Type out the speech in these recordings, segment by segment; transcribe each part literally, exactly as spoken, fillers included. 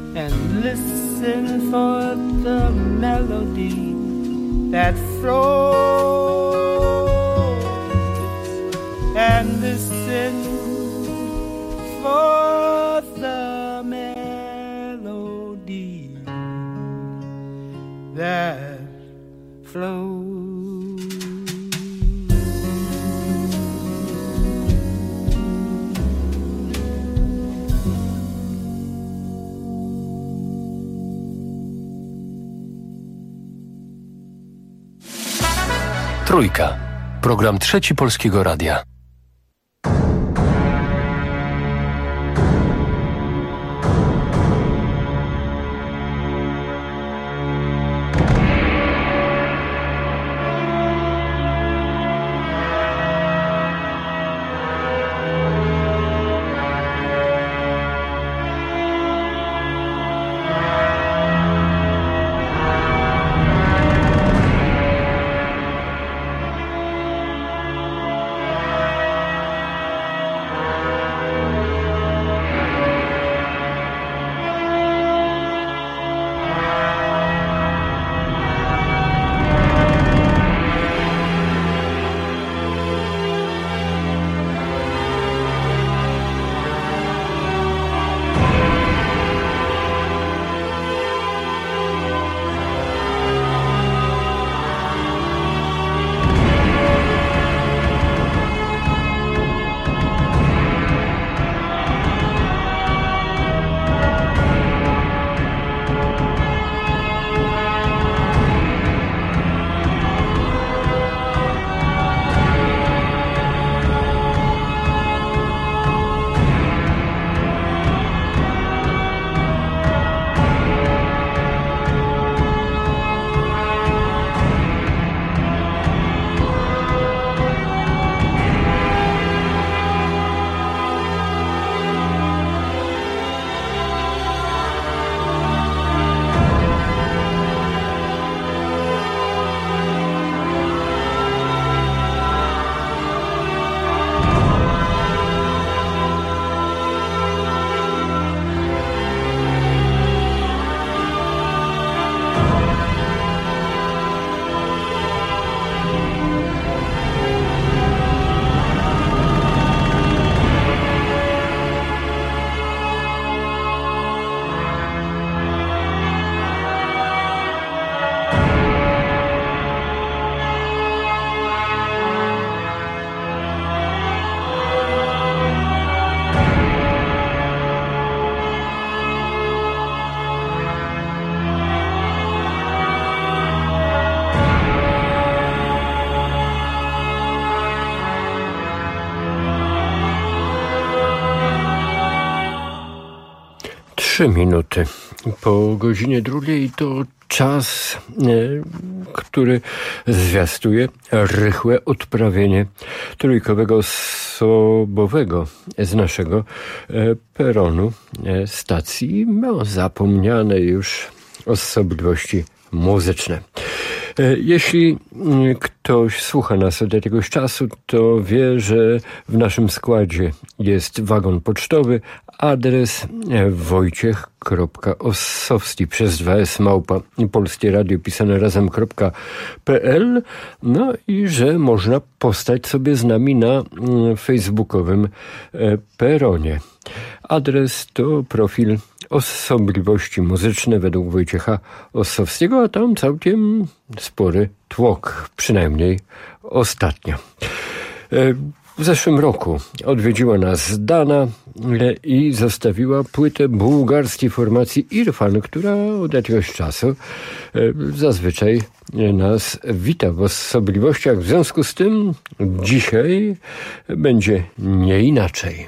and listen for the melody that flows, and listen for the melody that flows. Trójka. Program Trzeci Polskiego Radia. Trzy minuty po godzinie drugiej to czas, który zwiastuje rychłe odprawienie trójkowego osobowego z naszego peronu stacji o zapomnianej już osobliwości muzyczne. Jeśli ktoś słucha nas od jakiegoś czasu, to wie, że w naszym składzie jest wagon pocztowy, adres wojciech kropka ossowski przez dwa s małpa polskie radio pisane razem kropka p l, no i że można postać sobie z nami na facebookowym peronie. Adres to profil Osobliwości Muzyczne według Wojciecha Ossowskiego, a tam całkiem spory tłok, przynajmniej ostatnio. W zeszłym roku odwiedziła nas Dana i zostawiła płytę bułgarskiej formacji Irfan, która od jakiegoś czasu zazwyczaj nas wita w osobliwościach. W związku z tym dzisiaj będzie nie inaczej.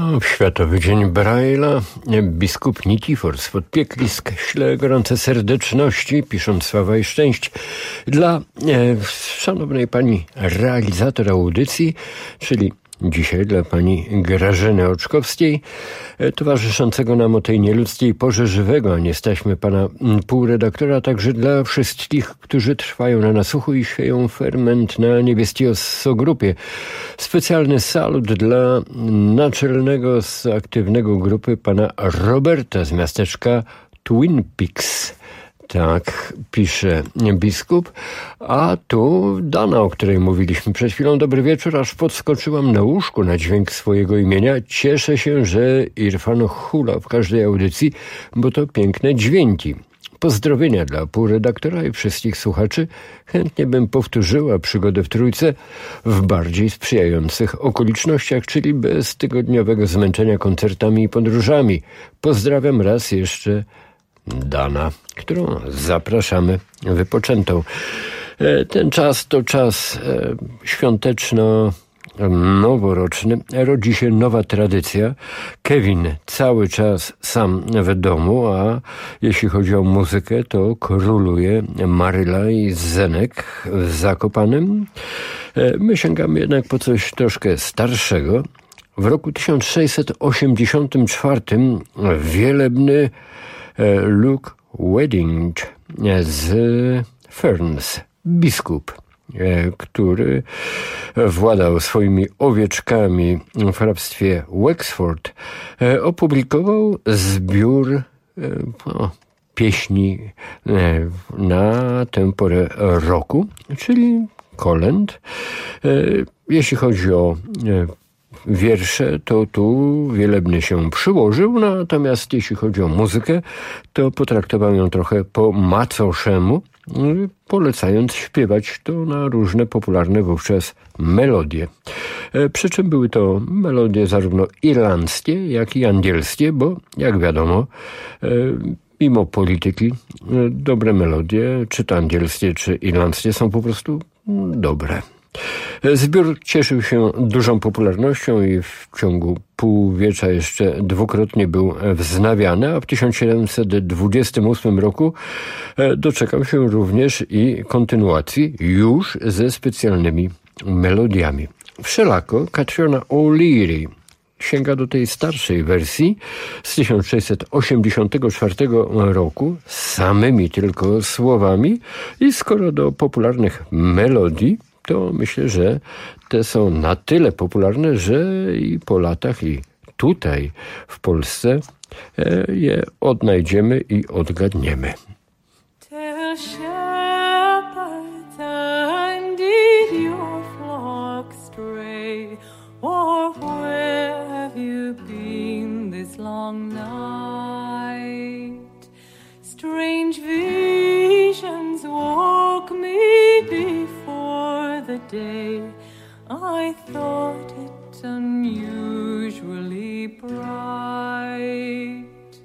W Światowy Dzień Braille'a biskup Nikifor z Podpieklisk śle gorące serdeczności, pisząc sława i szczęść dla e, szanownej pani realizator audycji, czyli dzisiaj dla pani Grażyny Oczkowskiej, towarzyszącego nam o tej nieludzkiej porze żywego, a nie staśmy pana półredaktora, a także dla wszystkich, którzy trwają na nasłuchu i sieją ferment na niebieskiej Osso-grupie. Specjalny salut dla naczelnego z aktywnego grupy pana Roberta z miasteczka Twin Peaks. Tak pisze biskup, a tu Dana, o której mówiliśmy przed chwilą. Dobry wieczór, aż podskoczyłam na łóżku na dźwięk swojego imienia. Cieszę się, że Irfan hula w każdej audycji, bo to piękne dźwięki. Pozdrowienia dla półredaktora i wszystkich słuchaczy. Chętnie bym powtórzyła przygodę w Trójce w bardziej sprzyjających okolicznościach, czyli bez tygodniowego zmęczenia koncertami i podróżami. Pozdrawiam raz jeszcze Dana, którą zapraszamy wypoczętą. Ten czas to czas świąteczno-noworoczny. Rodzi się nowa tradycja. Kevin cały czas sam w domu, a jeśli chodzi o muzykę, to króluje Maryla i Zenek w Zakopanem. My sięgamy jednak po coś troszkę starszego. W roku tysiąc sześćset osiemdziesiątym czwartym wielebny Luke Wedding z Ferns, biskup, który władał swoimi owieczkami w hrabstwie Wexford, opublikował zbiór o, pieśni na tę porę roku, czyli kolęd. Jeśli chodzi o wiersze, to tu wielebny się przyłożył, natomiast jeśli chodzi o muzykę, to potraktował ją trochę po macoszemu, polecając śpiewać to na różne popularne wówczas melodie. Przy czym były to melodie zarówno irlandzkie, jak i angielskie, bo jak wiadomo, mimo polityki, dobre melodie, czy to angielskie, czy irlandzkie, są po prostu dobre. Zbiór cieszył się dużą popularnością i w ciągu półwiecza jeszcze dwukrotnie był wznawiany, a w tysiąc siedemset dwudziestym ósmym roku doczekał się również i kontynuacji już ze specjalnymi melodiami. Wszelako Catriona O'Leary sięga do tej starszej wersji z tysiąc sześćset osiemdziesiątego czwartego roku z samymi tylko słowami i skoro do popularnych melodii, to myślę, że te są na tyle popularne, że i po latach, i tutaj w Polsce je odnajdziemy i odgadniemy. Tell shepherds, and did your flock stray? Or where have you been this long night? Strange visions woke me before the day. I thought it unusually bright,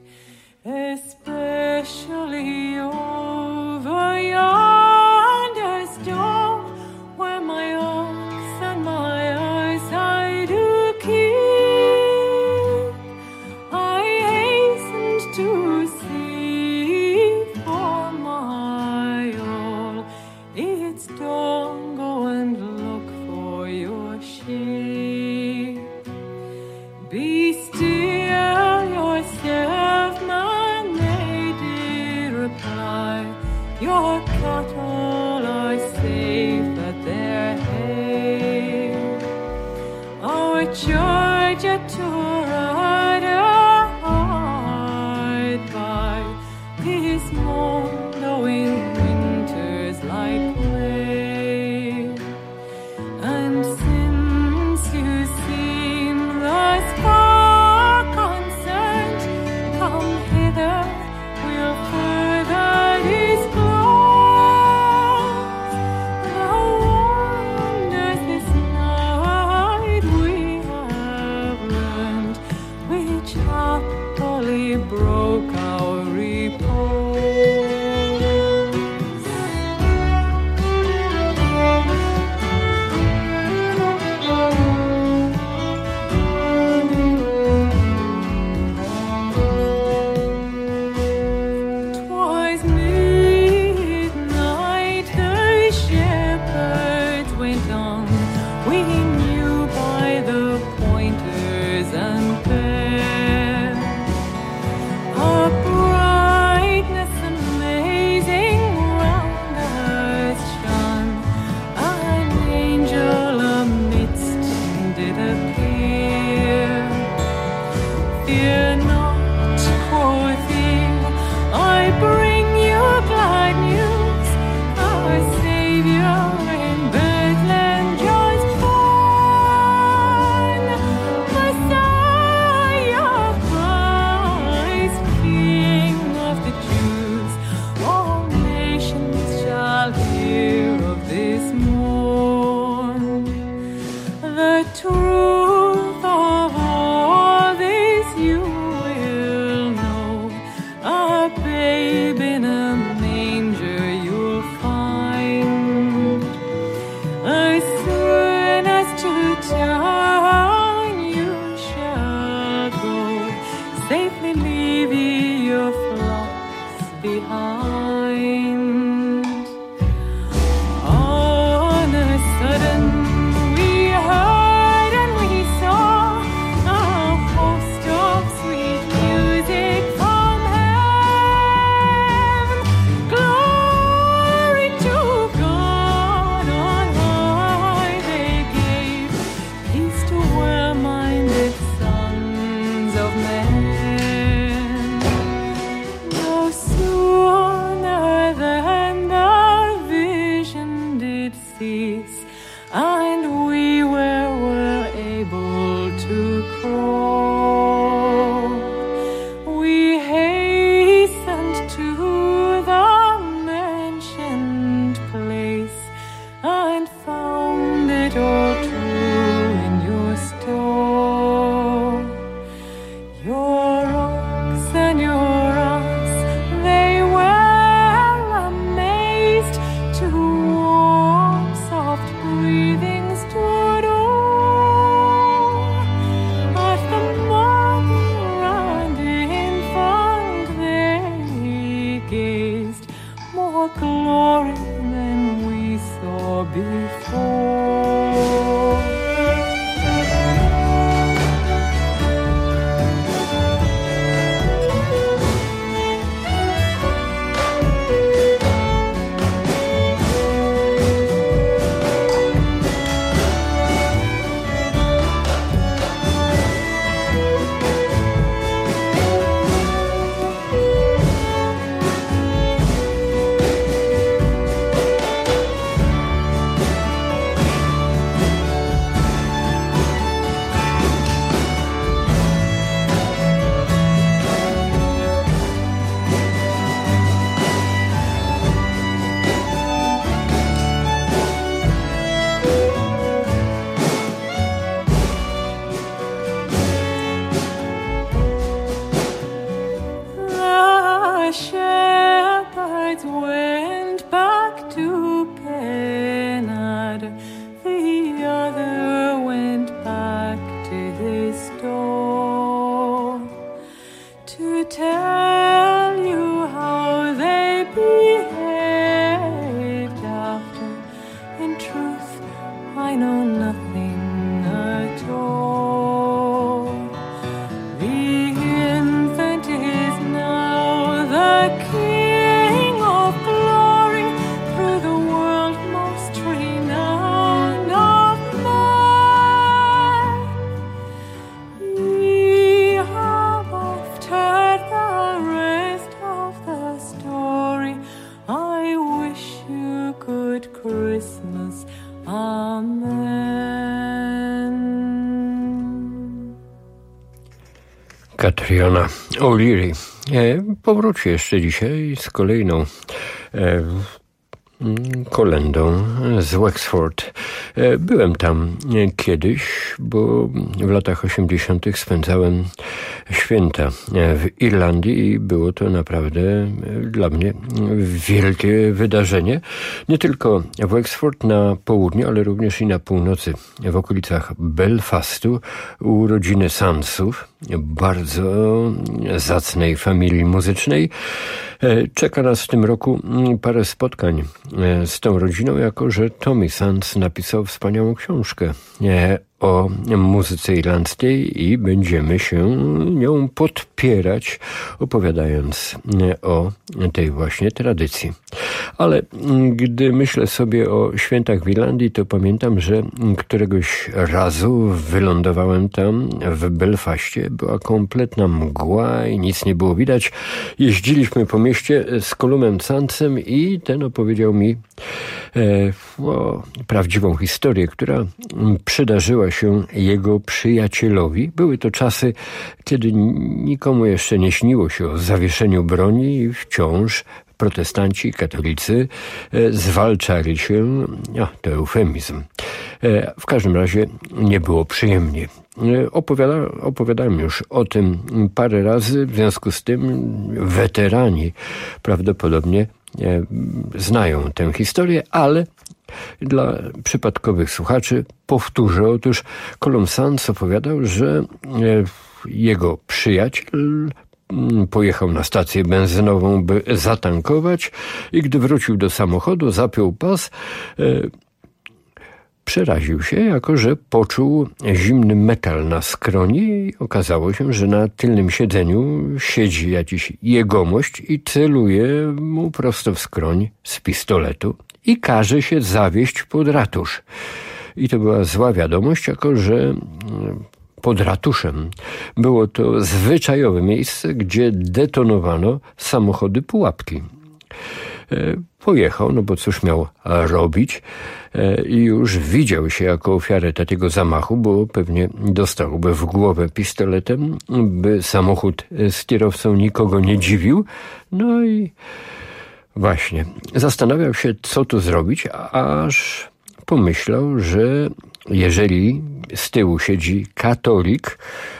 especially over yonder stone where my oaks and my eyes I do keep. I hastened to see for my all. It's dawn, go and look for your sheep. Be still yourself, man, they did reply. Your cattle are safe at their hay. Our charge at Torada hard by this moon, blowing winters like clay. And since you seem thus far concerned, come hither, we'll further disclose the wonders this night we have learned. the truth of all this you will know. A babe in a manger you'll find. As soon as to town you shall go, safely leave ye your flocks behind. On a sudden we heard and we saw a host of sweet music from heaven. Glory to God on high they gave, peace to well-minded sons of men. No sooner than the vision did cease, and we were well able to crawl, we hastened to the mentioned place, and found it all true in your store. Your ox and your ox, they were amazed to warm, soft breathings to adore. At the mother and infant they gazed, more glory than we saw before. The shepherds went back to Penard, the other went back to his store, to tell you how they behaved after. In truth, I know nothing at all. The infant is now the King of glory, through the world most renowned of men. Ye have oft heard the rest of the story. I wish you good Christmas. Amen. Catriona O'Leary e, powróci jeszcze dzisiaj z kolejną e, kolendą z Wexford. E, byłem tam kiedyś, bo w latach osiemdziesiątych spędzałem święta w Irlandii i było to naprawdę dla mnie wielkie wydarzenie. Nie tylko w Wexford na południu, ale również i na północy, w okolicach Belfastu, u rodziny Sansów, bardzo zacnej familii muzycznej. Czeka nas w tym roku parę spotkań z tą rodziną, jako że Tommy Sands napisał wspaniałą książkę o muzyce irlandzkiej i będziemy się nią podpierać, opowiadając o tej właśnie tradycji. Ale gdy myślę sobie o świętach w Irlandii, to pamiętam, że któregoś razu wylądowałem tam w Belfaście. Była kompletna mgła i nic nie było widać. Jeździliśmy po mieście z Columem Sandsem i ten opowiedział mi e, o, prawdziwą historię, która przydarzyła się jego przyjacielowi. Były to czasy, kiedy nikomu jeszcze nie śniło się o zawieszeniu broni i wciąż protestanci, katolicy zwalczali się, no, to eufemizm. W każdym razie nie było przyjemnie. Opowiada, opowiadałem już o tym parę razy, w związku z tym weterani prawdopodobnie znają tę historię, ale dla przypadkowych słuchaczy powtórzę. Otóż Colum Sands opowiadał, że jego przyjaciel pojechał na stację benzynową, by zatankować i gdy wrócił do samochodu, zapiął pas, przeraził się, jako że poczuł zimny metal na skroni i okazało się, że na tylnym siedzeniu siedzi jakiś jegomość i celuje mu prosto w skroń z pistoletu i każe się zawieźć pod ratusz. I to była zła wiadomość, jako że pod ratuszem było to zwyczajowe miejsce, gdzie detonowano samochody pułapki. Pojechał, no bo cóż miał robić, i już widział się jako ofiarę takiego zamachu, bo pewnie dostałby w głowę pistoletem, by samochód z kierowcą nikogo nie dziwił. No i właśnie zastanawiał się, co tu zrobić, aż pomyślał, że jeżeli z tyłu siedzi katolik,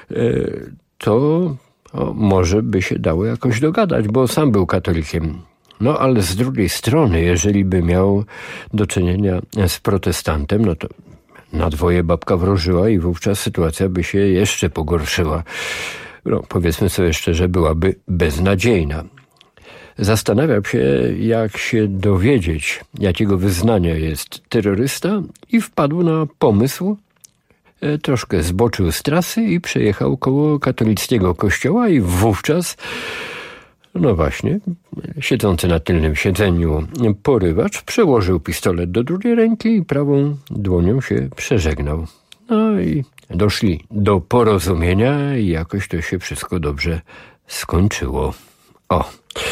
to o, może by się dało jakoś dogadać, bo sam był katolikiem. No ale z drugiej strony, jeżeli by miał do czynienia z protestantem, no to na dwoje babka wróżyła i wówczas sytuacja by się jeszcze pogorszyła. No, powiedzmy sobie szczerze, byłaby beznadziejna. Zastanawiał się, jak się dowiedzieć, jakiego wyznania jest terrorysta, i wpadł na pomysł, troszkę zboczył z trasy i przejechał koło katolickiego kościoła i wówczas, no właśnie, siedzący na tylnym siedzeniu porywacz przełożył pistolet do drugiej ręki i prawą dłonią się przeżegnał. No i doszli do porozumienia i jakoś to się wszystko dobrze skończyło. O.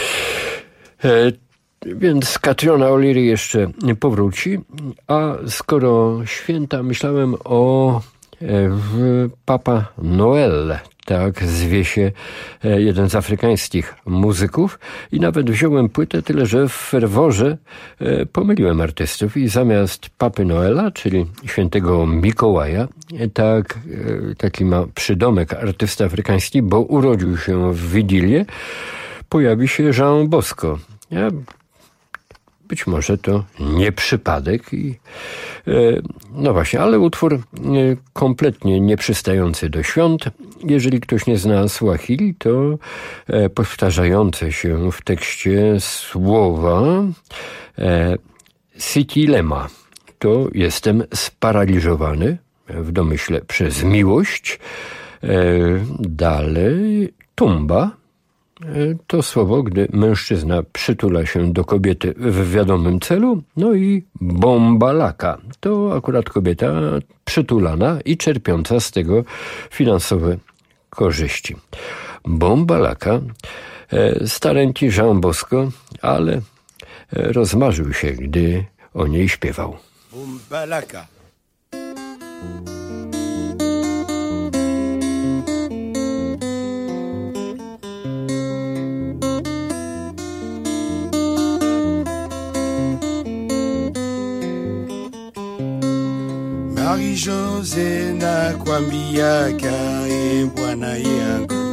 E, więc Catriona O'Leary jeszcze powróci, a skoro święta, myślałem o e, w Papa Noel, tak zwie się jeden z afrykańskich muzyków, i nawet wziąłem płytę, tyle że w ferworze e, pomyliłem artystów i zamiast Papy Noela, czyli świętego Mikołaja, tak, e, taki ma przydomek artysta afrykański, bo urodził się w Wigilię, pojawi się Jean Bosco. Ja, być może to nie przypadek. I, e, no właśnie, ale utwór e, kompletnie nieprzystający do świąt. Jeżeli ktoś nie zna Swahili, to e, powtarzające się w tekście słowa e, Sitilema. To jestem sparaliżowany w domyśle przez miłość. E, dalej tumba. To słowo, gdy mężczyzna przytula się do kobiety w wiadomym celu. No i bombalaka. To akurat kobieta przytulana i czerpiąca z tego finansowe korzyści. Bombalaka, stareńki Jean Bosco, ale rozmarzył się, gdy o niej śpiewał. Bombalaka. Marie-José nakwambiaka e bwana yangu.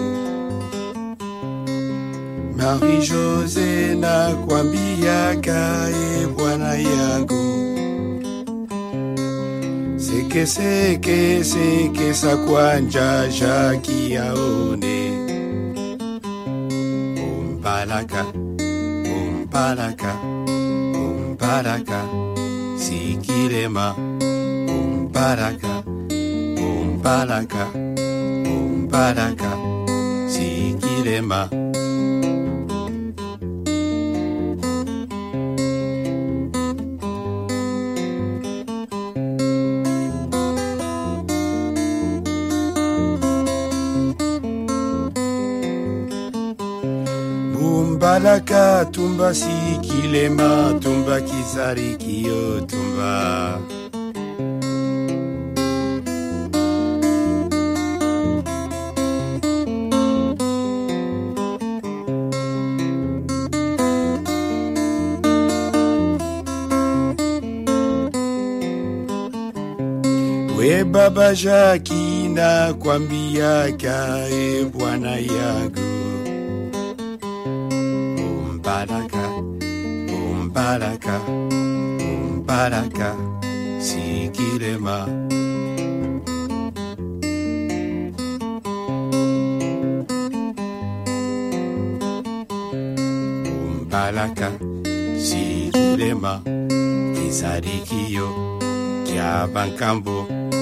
Marie-José nakwambiaka e bwana yangu. Seke seke seke sakwanja jaki yaone. Umbalaka, umbalaka, umbalaka, sikilema. Umbalaka, umbalaka, umbalaka, sikilema. Umbalaka, tumba sikilema, tumba kizarikio, tumba. we baba Jaki na kwambia kae bwana yangu umbaraka umbaraka umbaraka sikilema umbaraka sikilema kisarikio kya bankambo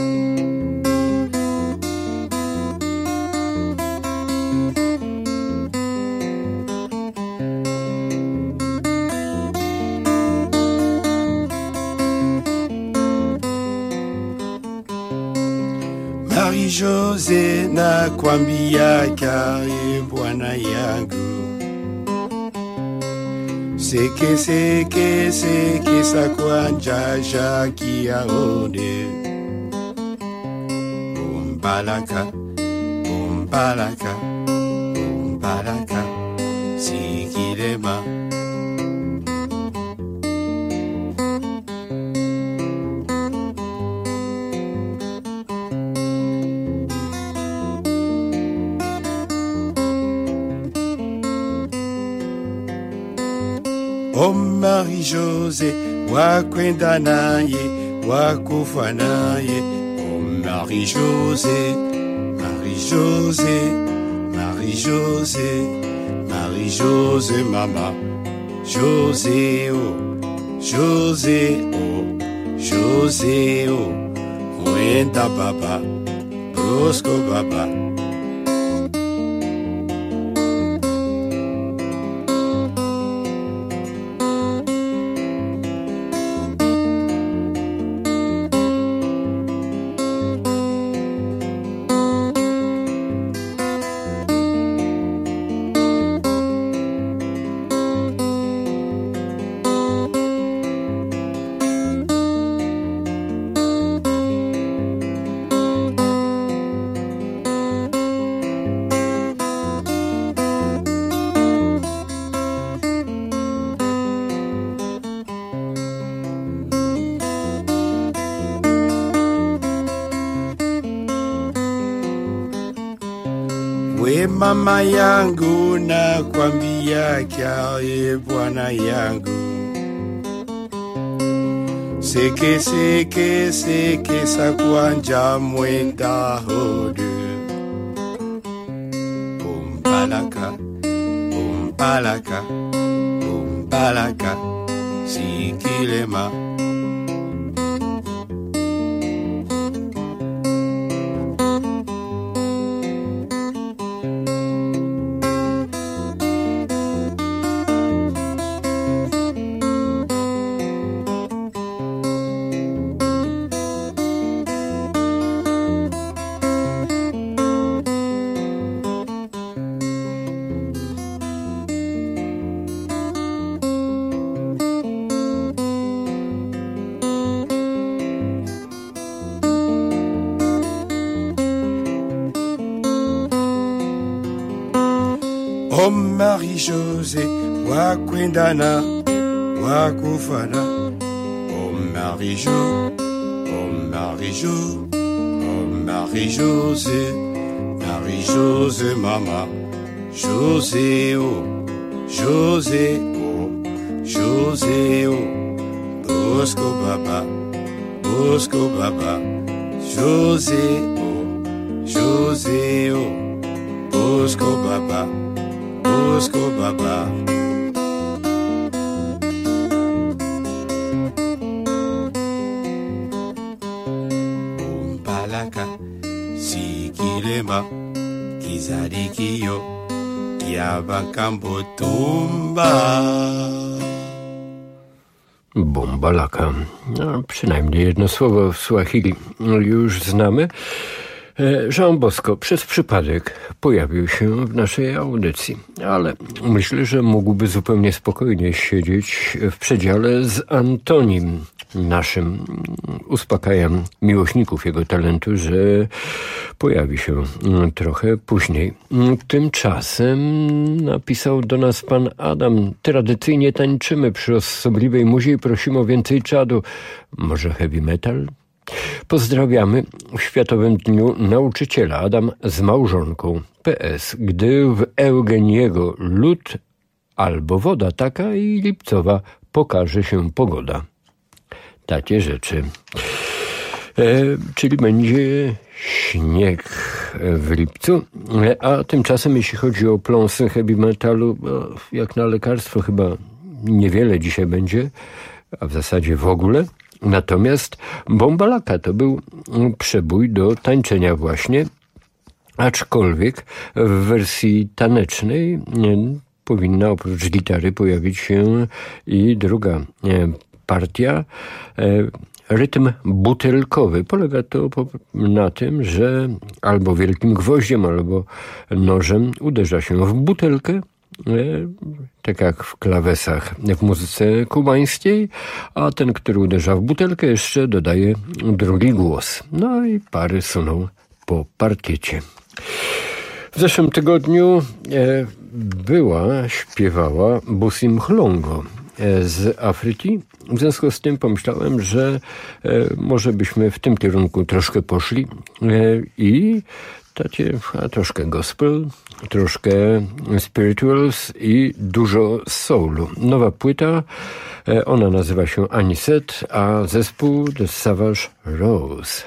Marie-José na kwambia kae bwana yangu Seke seke seke sa kwanja Jaki aone Umbalaka umbalaka umbalaka sikilema Oh Marie-José, wakwenda naye, wakufa naye. Oh Marie-José, Marie-José, Marie-José, Marie-José, mama. José, oh, José, oh, José, oh. Kwenda baba, Bosco baba. We mama yangu na kwambia kae bwana yangu Seke seke seke sa kwanja mwenda hodu Umbalaka umbalaka umbalaka sikilema Oh Marie-José, wakwendana, wakufana. Oh Marie-Jo, oh Marie-Jo, oh Marie-José, Marie-José, mama. José, oh, José, oh, José, oh. Bosco baba, Bosco baba. José, oh, José, oh. Bosco baba, Bosco baba. Umbalaka, sikilema, kizarikio, kiabankambo tumba. Bombalaka. No, przynajmniej jedno słowo w Swahili już znamy. Jean Bosco przez przypadek pojawił się w naszej audycji, ale myślę, że mógłby zupełnie spokojnie siedzieć w przedziale z Antonim, naszym. Uspokajam miłośników jego talentu, że pojawi się trochę później. Tymczasem napisał do nas pan Adam: tradycyjnie tańczymy przy osobliwej muzie i prosimy o więcej czadu. Może heavy metal? Pozdrawiamy w Światowym Dniu Nauczyciela. Adam z małżonką. P S. Gdy w Eugeniego lód albo woda taka i lipcowa pokaże się pogoda. Takie rzeczy. E, czyli będzie śnieg w lipcu, a tymczasem jeśli chodzi o pląsy heavy metalu, jak na lekarstwo chyba niewiele dzisiaj będzie, a w zasadzie w ogóle. Natomiast Bombalaka to był przebój do tańczenia właśnie, aczkolwiek w wersji tanecznej powinna oprócz gitary pojawić się i druga partia, rytm butelkowy. Polega to na tym, że albo wielkim gwoździem, albo nożem uderza się w butelkę, tak jak w klawesach w muzyce kubańskiej, a ten, który uderza w butelkę, jeszcze dodaje drugi głos. No i pary suną po parkiecie. W zeszłym tygodniu e, była, śpiewała Busi Mhlongo e, z Afryki. W związku z tym pomyślałem, że e, może byśmy w tym kierunku troszkę poszli e, i takie, a troszkę gospel, troszkę spirituals i dużo soulu. Nowa płyta, e, ona nazywa się Anisette, a zespół The Savage Rose.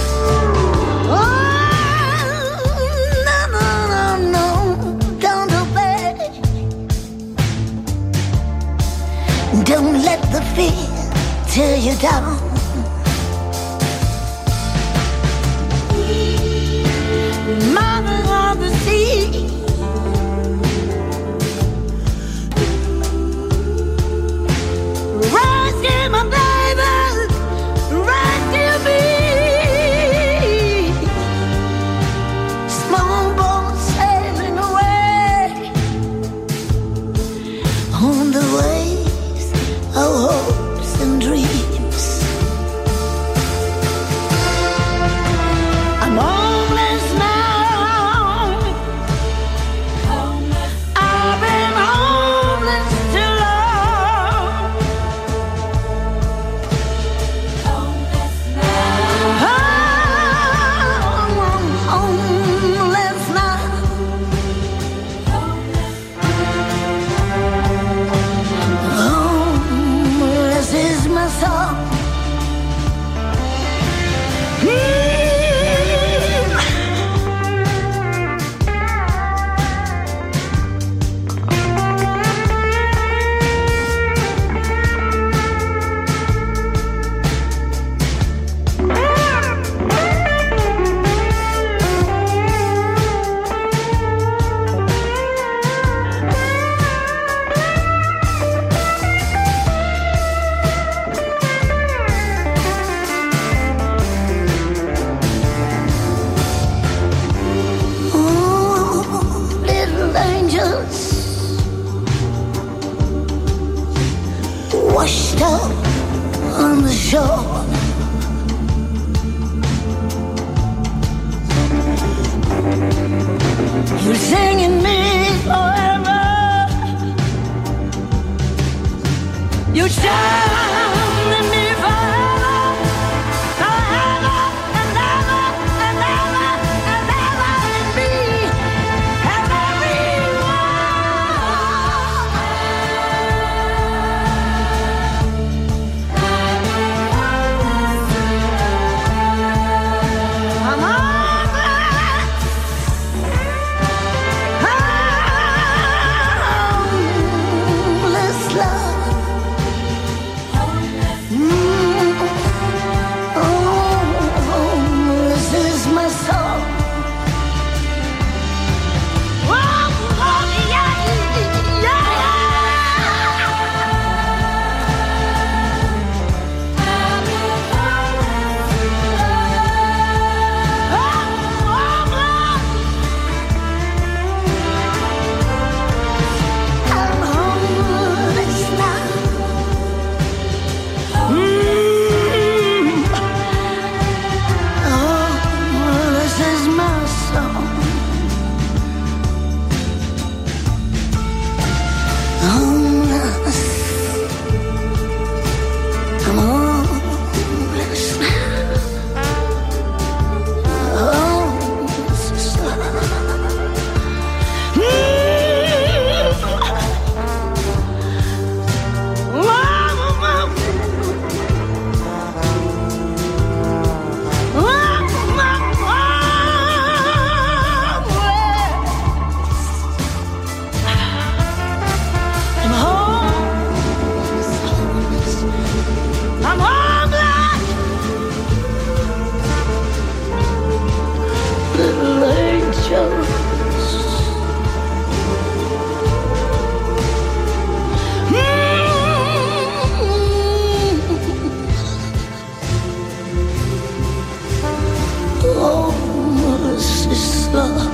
Oh, no, no, no, no, don't Don't let the fear tear you down. Mother of the sea, rescue my baby, rescue me. Small boat sailing away on the waves of hopes and dreams. I'm homeless now. I've been homeless too long. Homeless now. I'm homeless now. Homeless is my song. Washed up on the shore, you're singing me forever. You're shining me forever, forever and ever and ever and ever and me and I'm homeless love. Mm. Oh, homeless is my soul. Oh, oh, yeah, yeah, I'm homeless now. Mm. Homeless is my song. Homeless. I'm homeless now. Homeless now. I'm homeless, homeless. I'm homeless. Little angels. Homeless is love.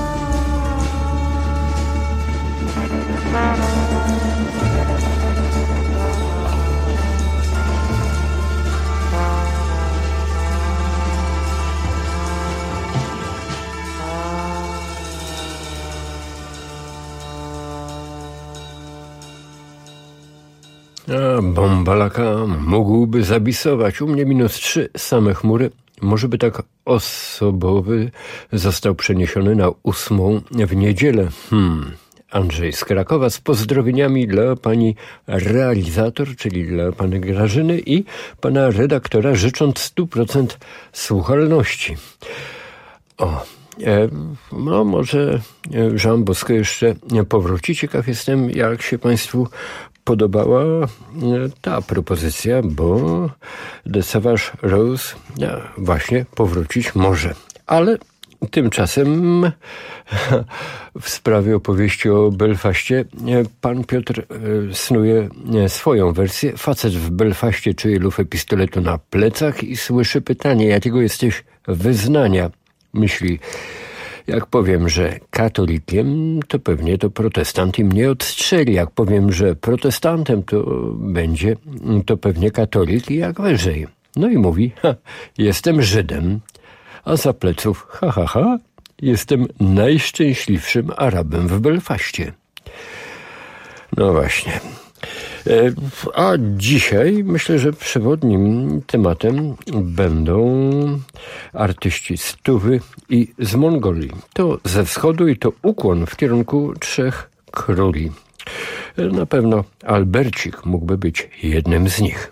A Bombalaka mógłby zabisować. U mnie minus trzy, same chmury. Może by tak osobowy został przeniesiony na ósmą w niedzielę. Hmm. Andrzej z Krakowa z pozdrowieniami dla pani realizator, czyli dla pani Grażyny i pana redaktora, życząc stu procent słuchalności. O, e, no może Jean Bosco jeszcze powróci. Ciekaw jestem, jak się państwu podobała ta propozycja, bo The Savage Rose właśnie powrócić może. Ale tymczasem w sprawie opowieści o Belfaście pan Piotr snuje swoją wersję. Facet w Belfaście czuje lufę pistoletu na plecach i słyszy pytanie, jakiego jesteś wyznania. Myśli, jak powiem, że katolikiem, to pewnie to protestant i mnie odstrzeli. Jak powiem, że protestantem, to będzie to pewnie katolik i jak wyżej. No i mówi, ha, jestem Żydem. A za pleców, ha, ha, ha, jestem najszczęśliwszym Arabem w Belfaście. No właśnie. A dzisiaj myślę, że przewodnim tematem będą artyści z Tuwy i z Mongolii. To ze wschodu i to ukłon w kierunku trzech króli. Na pewno Albercik mógłby być jednym z nich.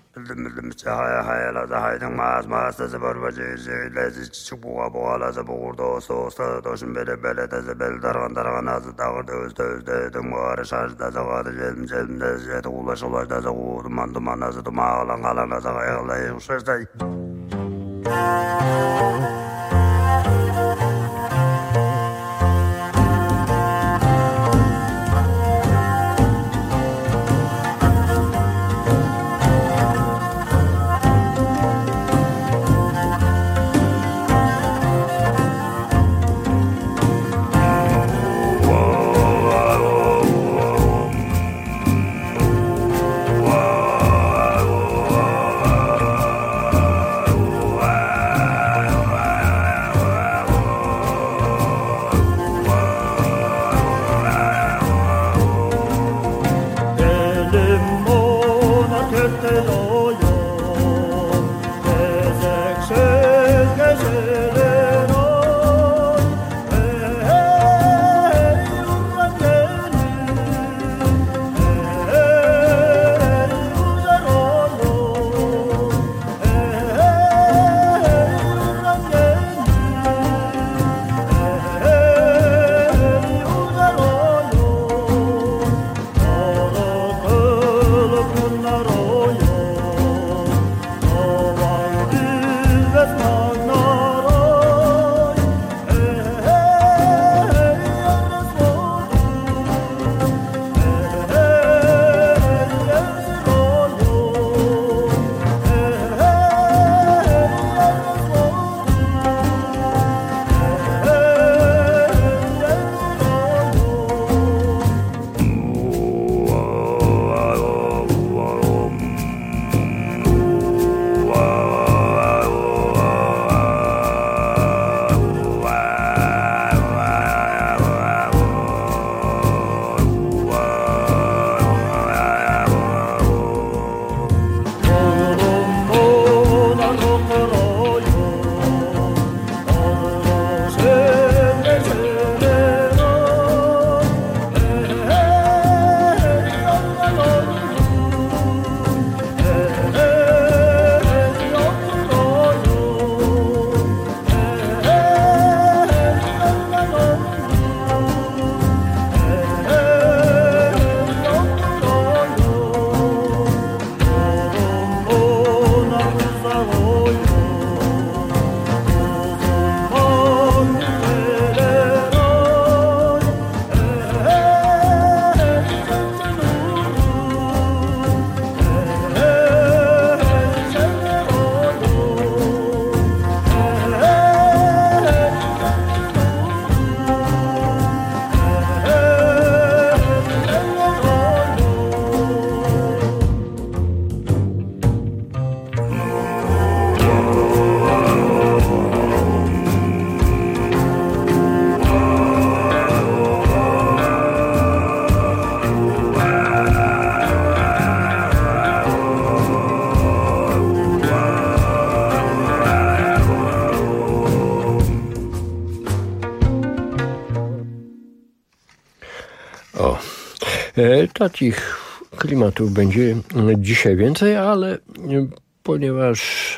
E, takich klimatów będzie dzisiaj więcej, ale ponieważ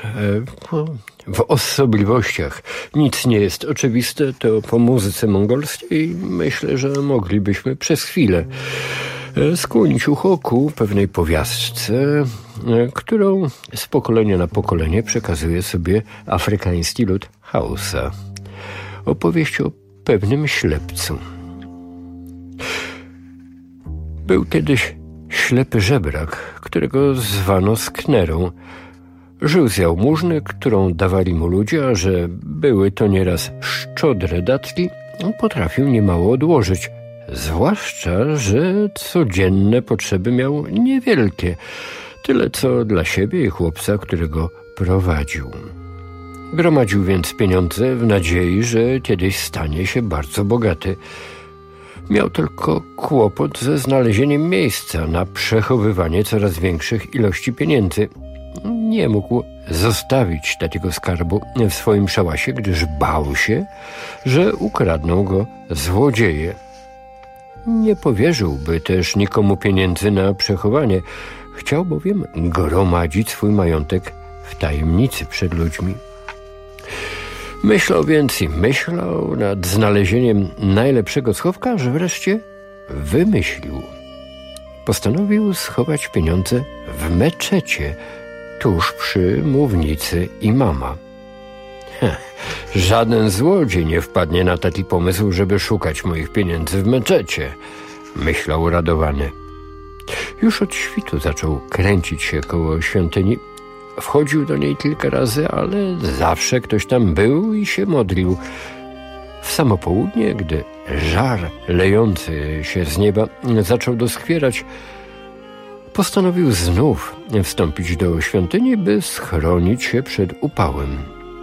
e, w osobliwościach nic nie jest oczywiste, to po muzyce mongolskiej myślę, że moglibyśmy przez chwilę skłonić ucho ku pewnej powiastce, którą z pokolenia na pokolenie przekazuje sobie afrykański lud Hausa. Opowieść o pewnym ślepcu. Był kiedyś ślepy żebrak, którego zwano sknerą. Żył z jałmużny, którą dawali mu ludzie, a że były to nieraz szczodre datki, potrafił niemało odłożyć. Zwłaszcza, że codzienne potrzeby miał niewielkie, tyle co dla siebie i chłopca, którego prowadził. Gromadził więc pieniądze w nadziei, że kiedyś stanie się bardzo bogaty. Miał tylko kłopot ze znalezieniem miejsca na przechowywanie coraz większych ilości pieniędzy. Nie mógł zostawić takiego skarbu w swoim szałasie, gdyż bał się, że ukradną go złodzieje. Nie powierzyłby też nikomu pieniędzy na przechowanie. Chciał bowiem gromadzić swój majątek w tajemnicy przed ludźmi. Myślał więc i myślał nad znalezieniem najlepszego schowka, aż wreszcie wymyślił. Postanowił schować pieniądze w meczecie, tuż przy mównicy imama. Heh, żaden złodziej nie wpadnie na taki pomysł, żeby szukać moich pieniędzy w meczecie, myślał uradowany. Już od świtu zaczął kręcić się koło świątyni. Wchodził do niej kilka razy, ale zawsze ktoś tam był i się modlił. W samo południe, gdy żar lejący się z nieba zaczął doskwierać, postanowił znów wstąpić do świątyni, by schronić się przed upałem.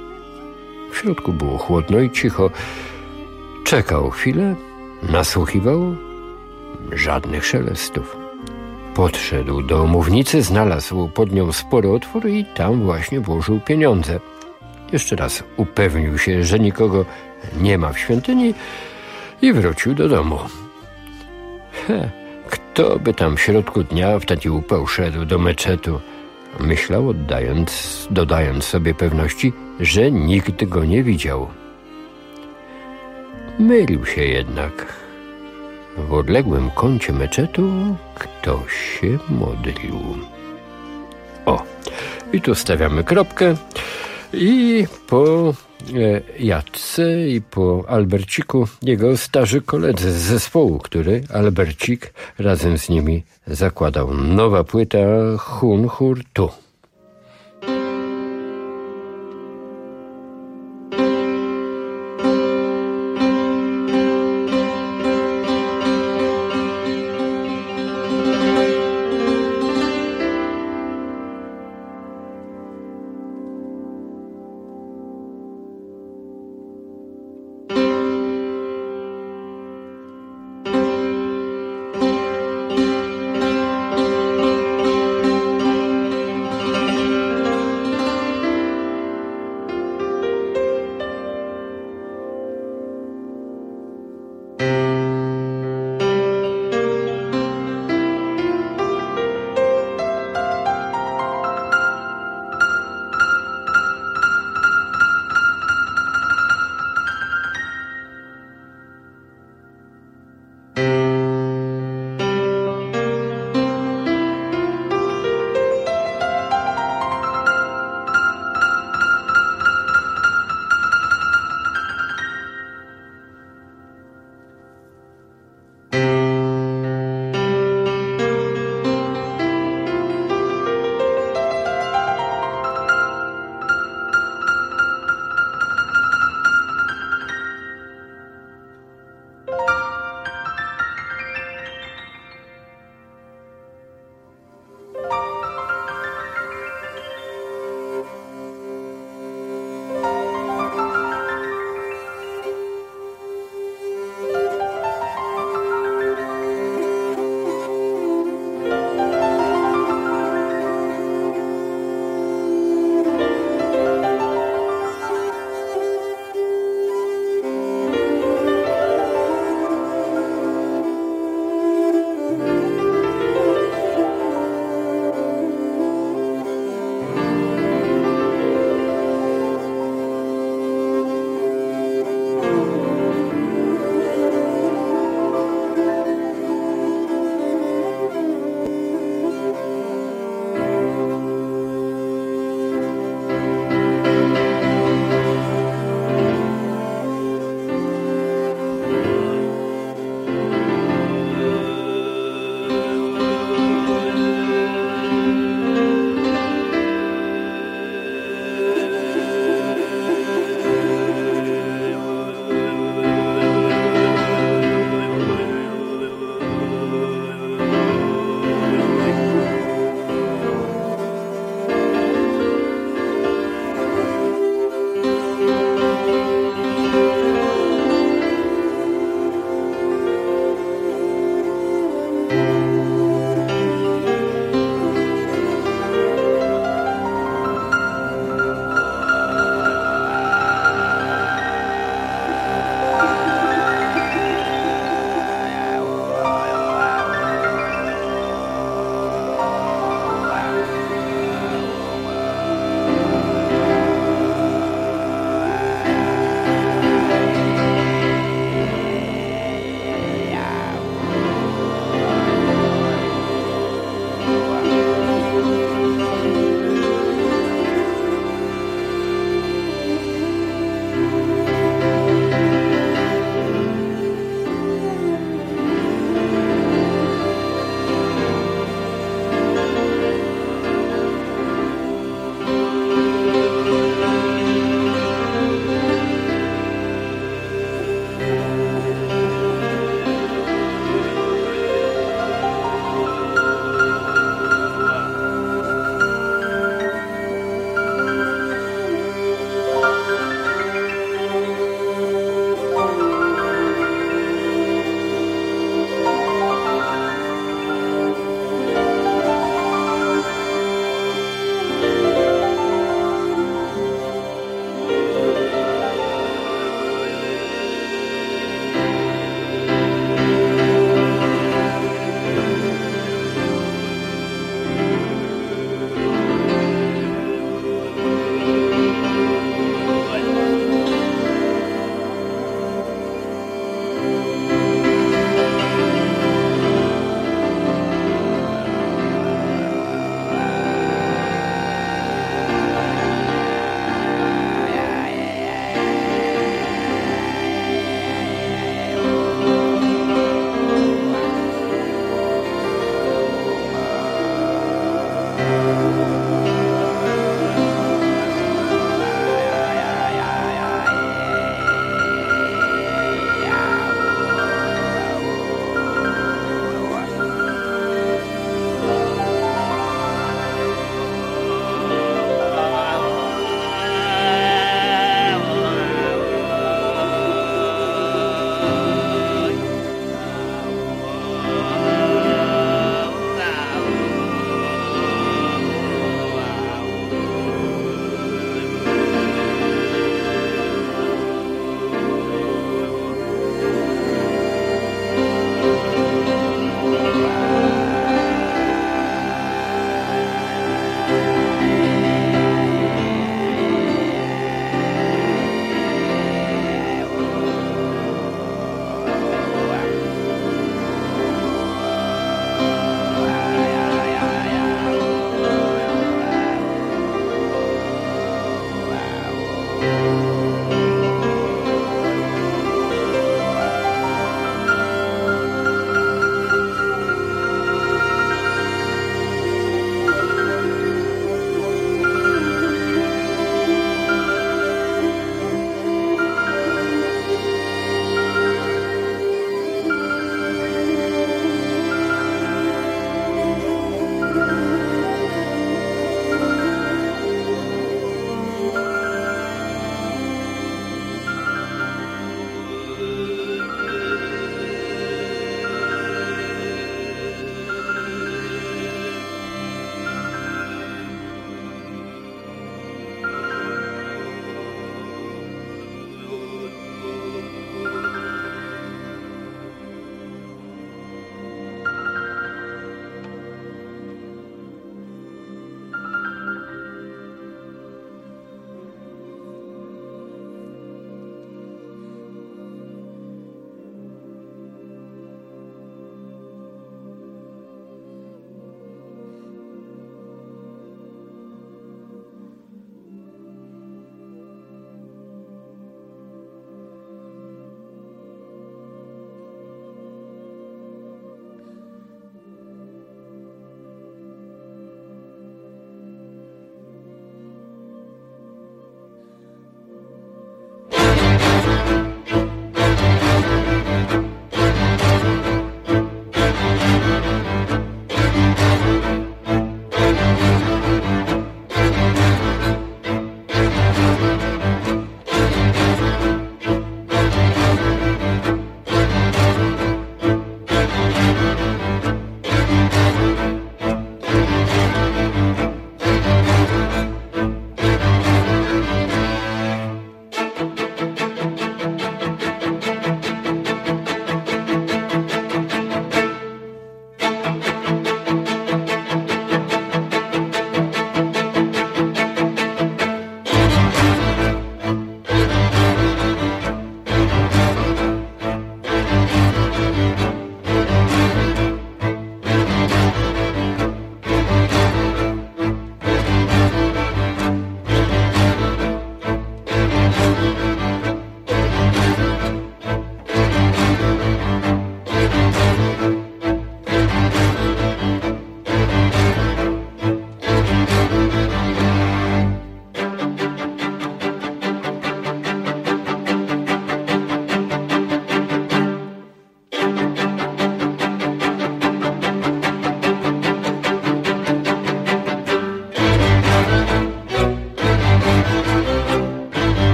W środku było chłodno i cicho. Czekał chwilę, nasłuchiwał, żadnych szelestów. Podszedł do mównicy, znalazł pod nią spory otwór i tam właśnie włożył pieniądze. Jeszcze raz upewnił się, że nikogo nie ma w świątyni i wrócił do domu. He, kto by tam w środku dnia w taki upał szedł do meczetu? Myślał, oddając, dodając sobie pewności, że nikt go nie widział. Mylił się jednak. W odległym kącie meczetu ktoś się modlił. O, i tu stawiamy kropkę i po e, Jadce i po Alberciku jego starzy koledzy z zespołu, który Albercik razem z nimi zakładał. Nowa płyta Hun Hur Tu.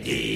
dee.